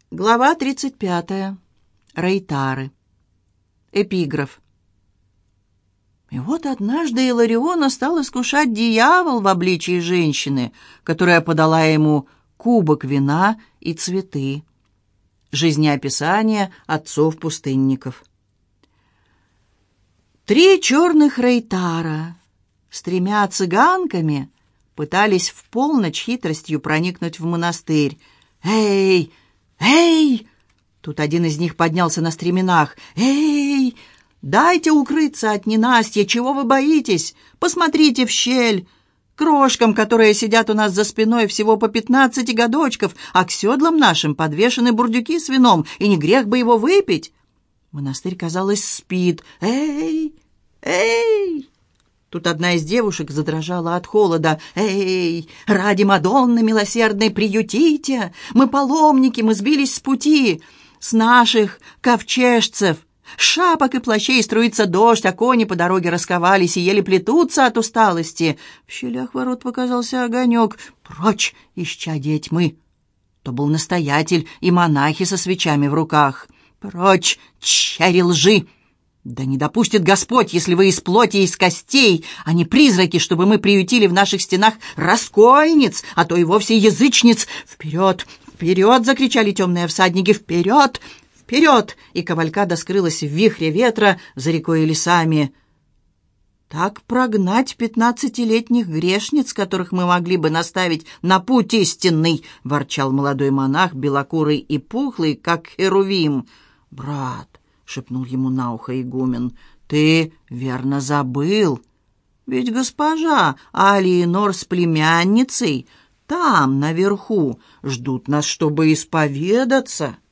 Глава 35. Рейтары. Эпиграф. И вот однажды Илариона стал искушать дьявол в обличии женщины, которая подала ему кубок вина и цветы. Жизнеописание отцов-пустынников. 3 черных рейтара с 3 цыганками пытались в полночь хитростью проникнуть в монастырь. «Эй! Эй!» Тут один из них поднялся на стременах. «Эй! Дайте укрыться от ненастья! Чего вы боитесь? Посмотрите в щель! Крошкам, которые сидят у нас за спиной, всего по 15 годочков, а к седлам нашим подвешены бурдюки с вином, и не грех бы его выпить!» Монастырь, казалось, спит. «Эй! Эй!» Тут одна из девушек задрожала от холода. «Эй, ради Мадонны милосердной приютите! Мы паломники, мы сбились с пути, с наших ковчежцев. С шапок и плащей струится дождь, а кони по дороге расковались и еле плетутся от усталости». В щелях ворот показался огонек. «Прочь, исчадья тьмы!» То был настоятель и монахи со свечами в руках. «Прочь, черри лжи! Да не допустит Господь, если вы из плоти и из костей, а не призраки, чтобы мы приютили в наших стенах раскольниц, а то и вовсе язычниц. Вперед, вперед!» — закричали темные всадники. «Вперед, вперед!» И кавалькада скрылась в вихре ветра за рекой и лесами. «Так прогнать 15-летних грешниц, которых мы могли бы наставить на путь истинный!» — ворчал молодой монах, белокурый и пухлый, как херувим. «Брат!» — шепнул ему на ухо игумен. «Ты верно забыл. Ведь госпожа Алиенор с племянницей там, наверху, ждут нас, чтобы исповедаться».